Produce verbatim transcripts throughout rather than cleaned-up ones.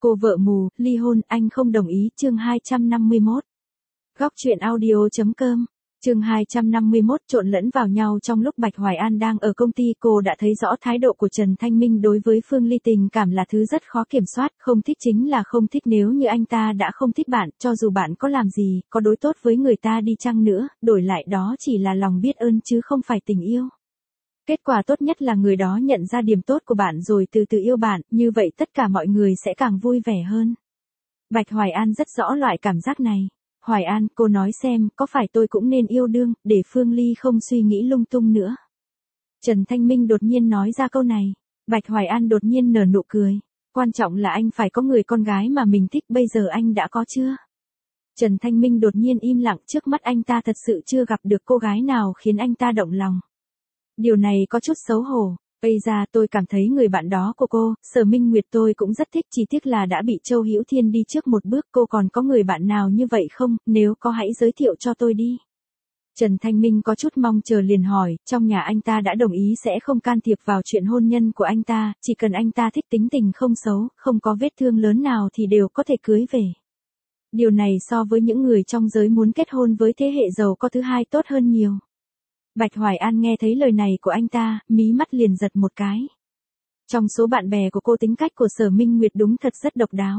Cô vợ mù, ly hôn, anh không đồng ý, chương hai trăm năm mươi mốt. Góc truyện audio.com, chương hai trăm năm mươi mốt trộn lẫn vào nhau trong lúc Bạch Hoài An đang ở công ty, cô đã thấy rõ thái độ của Trần Thanh Minh đối với Phương Ly, tình cảm là thứ rất khó kiểm soát, không thích chính là không thích, nếu như anh ta đã không thích bạn, cho dù bạn có làm gì, có đối tốt với người ta đi chăng nữa, đổi lại đó chỉ là lòng biết ơn chứ không phải tình yêu. Kết quả tốt nhất là người đó nhận ra điểm tốt của bạn rồi từ từ yêu bạn, như vậy tất cả mọi người sẽ càng vui vẻ hơn. Bạch Hoài An rất rõ loại cảm giác này. Hoài An, cô nói xem, có phải tôi cũng nên yêu đương, để Phương Ly không suy nghĩ lung tung nữa. Trần Thanh Minh đột nhiên nói ra câu này. Bạch Hoài An đột nhiên nở nụ cười. Quan trọng là anh phải có người con gái mà mình thích, bây giờ anh đã có chưa? Trần Thanh Minh đột nhiên im lặng, trước mắt anh ta thật sự chưa gặp được cô gái nào khiến anh ta động lòng. Điều này có chút xấu hổ. Bây giờ tôi cảm thấy người bạn đó của cô, Sở Minh Nguyệt, tôi cũng rất thích, chỉ tiếc là đã bị Châu Hữu Thiên đi trước một bước. Cô còn có người bạn nào như vậy không? Nếu có hãy giới thiệu cho tôi đi. Trần Thanh Minh có chút mong chờ liền hỏi, trong nhà anh ta đã đồng ý sẽ không can thiệp vào chuyện hôn nhân của anh ta, chỉ cần anh ta thích, tính tình không xấu, không có vết thương lớn nào thì đều có thể cưới về. Điều này so với những người trong giới muốn kết hôn với thế hệ giàu có thứ hai tốt hơn nhiều. Bạch Hoài An nghe thấy lời này của anh ta, mí mắt liền giật một cái. Trong số bạn bè của cô, tính cách của Sở Minh Nguyệt đúng thật rất độc đáo.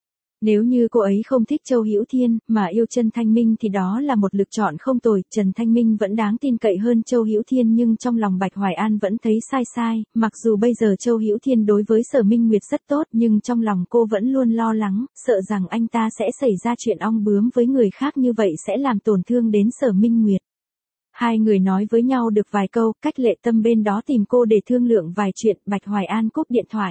Nếu như cô ấy không thích Châu Hữu Thiên, mà yêu Trần Thanh Minh thì đó là một lựa chọn không tồi. Trần Thanh Minh vẫn đáng tin cậy hơn Châu Hữu Thiên, nhưng trong lòng Bạch Hoài An vẫn thấy sai sai. Mặc dù bây giờ Châu Hữu Thiên đối với Sở Minh Nguyệt rất tốt, nhưng trong lòng cô vẫn luôn lo lắng, sợ rằng anh ta sẽ xảy ra chuyện ong bướm với người khác, như vậy sẽ làm tổn thương đến Sở Minh Nguyệt. Hai người nói với nhau được vài câu, Cách Lệ Tâm bên đó tìm cô để thương lượng vài chuyện, Bạch Hoài An cúp điện thoại.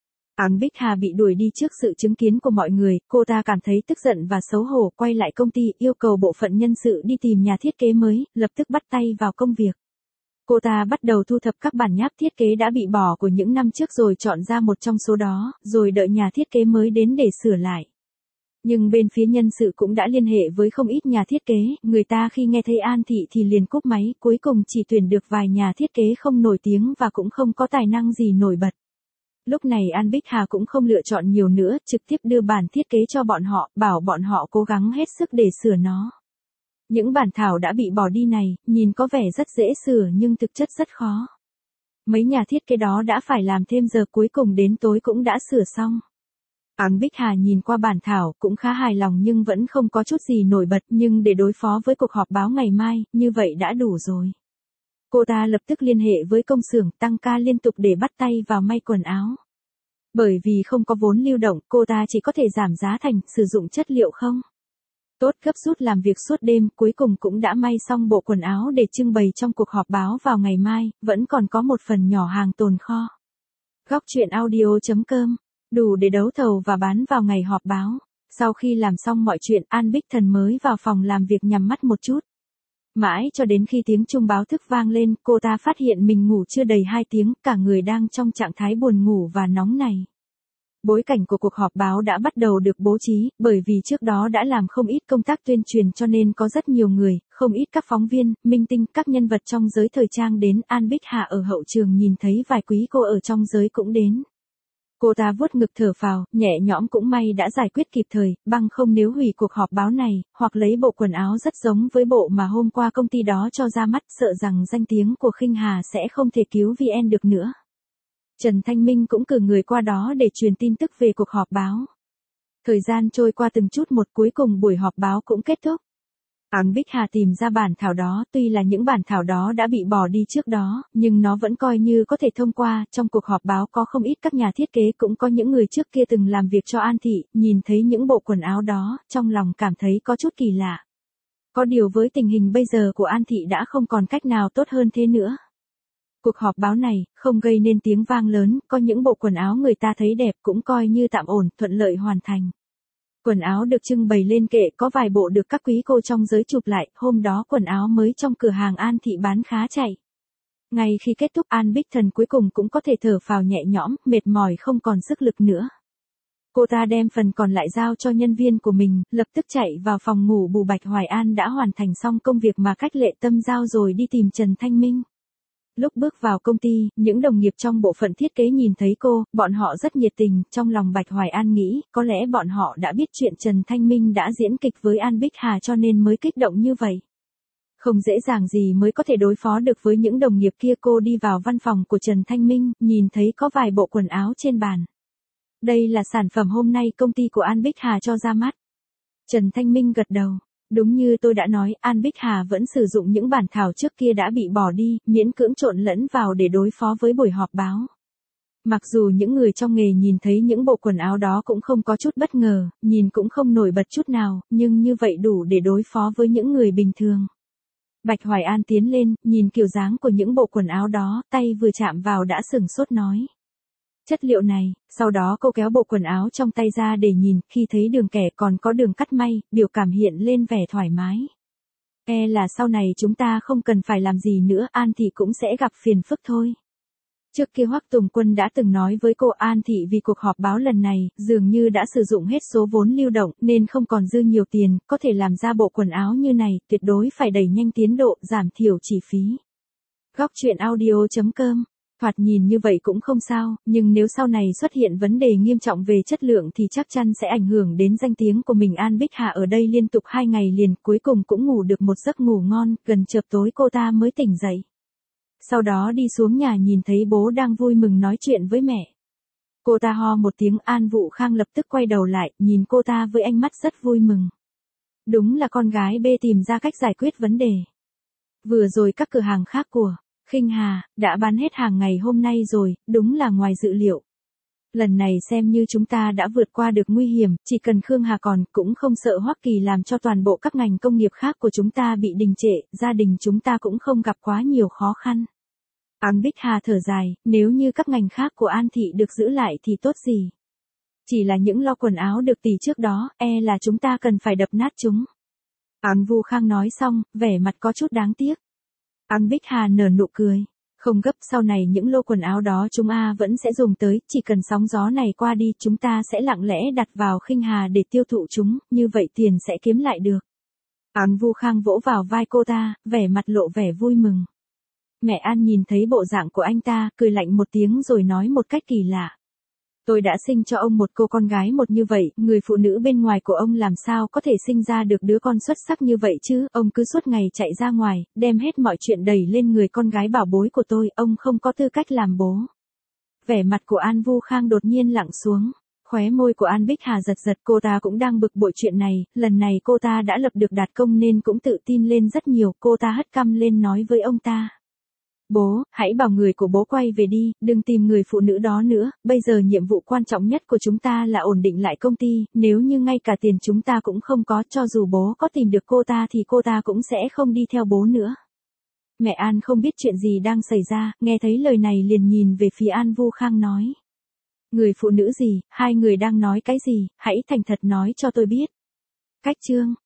Án Bích Hà bị đuổi đi trước sự chứng kiến của mọi người, cô ta cảm thấy tức giận và xấu hổ, quay lại công ty, yêu cầu bộ phận nhân sự đi tìm nhà thiết kế mới, lập tức bắt tay vào công việc. Cô ta bắt đầu thu thập các bản nháp thiết kế đã bị bỏ của những năm trước rồi chọn ra một trong số đó, rồi đợi nhà thiết kế mới đến để sửa lại. Nhưng bên phía nhân sự cũng đã liên hệ với không ít nhà thiết kế, người ta khi nghe thấy An Thị thì liền cúp máy, cuối cùng chỉ tuyển được vài nhà thiết kế không nổi tiếng và cũng không có tài năng gì nổi bật. Lúc này An Bích Hà cũng không lựa chọn nhiều nữa, trực tiếp đưa bản thiết kế cho bọn họ, bảo bọn họ cố gắng hết sức để sửa nó. Những bản thảo đã bị bỏ đi này, nhìn có vẻ rất dễ sửa nhưng thực chất rất khó. Mấy nhà thiết kế đó đã phải làm thêm giờ, cuối cùng đến tối cũng đã sửa xong. Án Bích Hà nhìn qua bản thảo cũng khá hài lòng nhưng vẫn không có chút gì nổi bật, nhưng để đối phó với cuộc họp báo ngày mai, như vậy đã đủ rồi. Cô ta lập tức liên hệ với công xưởng, tăng ca liên tục để bắt tay vào may quần áo. Bởi vì không có vốn lưu động, cô ta chỉ có thể giảm giá thành, sử dụng chất liệu không tốt, gấp rút làm việc suốt đêm, cuối cùng cũng đã may xong bộ quần áo để trưng bày trong cuộc họp báo vào ngày mai, vẫn còn có một phần nhỏ hàng tồn kho. Góc truyện audio.com, đủ để đấu thầu và bán vào ngày họp báo. Sau khi làm xong mọi chuyện, An Bích Thần mới vào phòng làm việc nhắm mắt một chút. Mãi cho đến khi tiếng chuông báo thức vang lên, cô ta phát hiện mình ngủ chưa đầy hai tiếng, cả người đang trong trạng thái buồn ngủ và nóng này. Bối cảnh của cuộc họp báo đã bắt đầu được bố trí, bởi vì trước đó đã làm không ít công tác tuyên truyền cho nên có rất nhiều người, không ít các phóng viên, minh tinh, các nhân vật trong giới thời trang đến. An Bích Hà ở hậu trường nhìn thấy vài quý cô ở trong giới cũng đến. Cô ta vuốt ngực thở phào, nhẹ nhõm, cũng may đã giải quyết kịp thời, bằng không nếu hủy cuộc họp báo này, hoặc lấy bộ quần áo rất giống với bộ mà hôm qua công ty đó cho ra mắt, sợ rằng danh tiếng của Khinh Hà sẽ không thể cứu vê en được nữa. Trần Thanh Minh cũng cử người qua đó để truyền tin tức về cuộc họp báo. Thời gian trôi qua từng chút một, cuối cùng buổi họp báo cũng kết thúc. Án Bích Hà tìm ra bản thảo đó, tuy là những bản thảo đó đã bị bỏ đi trước đó, nhưng nó vẫn coi như có thể thông qua. Trong cuộc họp báo có không ít các nhà thiết kế, cũng có những người trước kia từng làm việc cho An Thị, nhìn thấy những bộ quần áo đó, trong lòng cảm thấy có chút kỳ lạ. Có điều với tình hình bây giờ của An Thị đã không còn cách nào tốt hơn thế nữa. Cuộc họp báo này, không gây nên tiếng vang lớn, có những bộ quần áo người ta thấy đẹp cũng coi như tạm ổn, thuận lợi hoàn thành. Quần áo được trưng bày lên kệ, có vài bộ được các quý cô trong giới chụp lại, hôm đó quần áo mới trong cửa hàng An Thị bán khá chạy. Ngay khi kết thúc, An Bích Thần cuối cùng cũng có thể thở phào nhẹ nhõm, mệt mỏi không còn sức lực nữa. Cô ta đem phần còn lại giao cho nhân viên của mình, lập tức chạy vào phòng ngủ bù. Bạch Hoài An đã hoàn thành xong công việc mà Cách Lệ Tâm giao rồi đi tìm Trần Thanh Minh. Lúc bước vào công ty, những đồng nghiệp trong bộ phận thiết kế nhìn thấy cô, bọn họ rất nhiệt tình, trong lòng Bạch Hoài An nghĩ, có lẽ bọn họ đã biết chuyện Trần Thanh Minh đã diễn kịch với An Bích Hà cho nên mới kích động như vậy. Không dễ dàng gì mới có thể đối phó được với những đồng nghiệp kia. Cô đi vào văn phòng của Trần Thanh Minh, nhìn thấy có vài bộ quần áo trên bàn. Đây là sản phẩm hôm nay công ty của An Bích Hà cho ra mắt. Trần Thanh Minh gật đầu. Đúng như tôi đã nói, An Bích Hà vẫn sử dụng những bản thảo trước kia đã bị bỏ đi, miễn cưỡng trộn lẫn vào để đối phó với buổi họp báo. Mặc dù những người trong nghề nhìn thấy những bộ quần áo đó cũng không có chút bất ngờ, nhìn cũng không nổi bật chút nào, nhưng như vậy đủ để đối phó với những người bình thường. Bạch Hoài An tiến lên, nhìn kiểu dáng của những bộ quần áo đó, tay vừa chạm vào đã sửng sốt nói. Chất liệu này, sau đó cô kéo bộ quần áo trong tay ra để nhìn, khi thấy đường kẻ còn có đường cắt may, biểu cảm hiện lên vẻ thoải mái. E là sau này chúng ta không cần phải làm gì nữa, An Thị cũng sẽ gặp phiền phức thôi. Trước kia Hoắc Tùng Quân đã từng nói với cô An Thị vì cuộc họp báo lần này, dường như đã sử dụng hết số vốn lưu động nên không còn dư nhiều tiền, có thể làm ra bộ quần áo như này, tuyệt đối phải đẩy nhanh tiến độ, giảm thiểu chi phí. Góc truyện audio chấm com. Thoạt nhìn như vậy cũng không sao, nhưng nếu sau này xuất hiện vấn đề nghiêm trọng về chất lượng thì chắc chắn sẽ ảnh hưởng đến danh tiếng của mình. An Bích Hà ở đây liên tục hai ngày liền, cuối cùng cũng ngủ được một giấc ngủ ngon, gần chập tối cô ta mới tỉnh dậy. Sau đó đi xuống nhà nhìn thấy bố đang vui mừng nói chuyện với mẹ. Cô ta ho một tiếng, An Vũ Khang lập tức quay đầu lại, nhìn cô ta với ánh mắt rất vui mừng. Đúng là con gái bê tìm ra cách giải quyết vấn đề. Vừa rồi các cửa hàng khác của Khinh Hà đã bán hết hàng ngày hôm nay rồi, đúng là ngoài dự liệu. Lần này xem như chúng ta đã vượt qua được nguy hiểm, chỉ cần Khương Hà còn, cũng không sợ Hoắc Kỳ làm cho toàn bộ các ngành công nghiệp khác của chúng ta bị đình trệ, gia đình chúng ta cũng không gặp quá nhiều khó khăn. An Bích Hà thở dài, nếu như các ngành khác của An Thị được giữ lại thì tốt gì. Chỉ là những lo quần áo được tỷ trước đó, e là chúng ta cần phải đập nát chúng. An Vũ Khang nói xong, vẻ mặt có chút đáng tiếc. An Bích Hà nở nụ cười. Không gấp, sau này những lô quần áo đó chúng ta vẫn sẽ dùng tới, chỉ cần sóng gió này qua đi chúng ta sẽ lặng lẽ đặt vào Khinh Hà để tiêu thụ chúng, như vậy tiền sẽ kiếm lại được. An Vũ Khang vỗ vào vai cô ta, vẻ mặt lộ vẻ vui mừng. Mẹ An nhìn thấy bộ dạng của anh ta, cười lạnh một tiếng rồi nói một cách kỳ lạ. Tôi đã sinh cho ông một cô con gái một như vậy, người phụ nữ bên ngoài của ông làm sao có thể sinh ra được đứa con xuất sắc như vậy chứ, ông cứ suốt ngày chạy ra ngoài, đem hết mọi chuyện đẩy lên người con gái bảo bối của tôi, ông không có tư cách làm bố. Vẻ mặt của An Vũ Khang đột nhiên lặng xuống, khóe môi của An Bích Hà giật giật, cô ta cũng đang bực bội chuyện này, lần này cô ta đã lập được đạt công nên cũng tự tin lên rất nhiều, cô ta hất cằm lên nói với ông ta. Bố, hãy bảo người của bố quay về đi, đừng tìm người phụ nữ đó nữa, bây giờ nhiệm vụ quan trọng nhất của chúng ta là ổn định lại công ty, nếu như ngay cả tiền chúng ta cũng không có, cho dù bố có tìm được cô ta thì cô ta cũng sẽ không đi theo bố nữa. Mẹ An không biết chuyện gì đang xảy ra, nghe thấy lời này liền nhìn về phía An Vũ Khang nói. Người phụ nữ gì, hai người đang nói cái gì, hãy thành thật nói cho tôi biết. Cách chương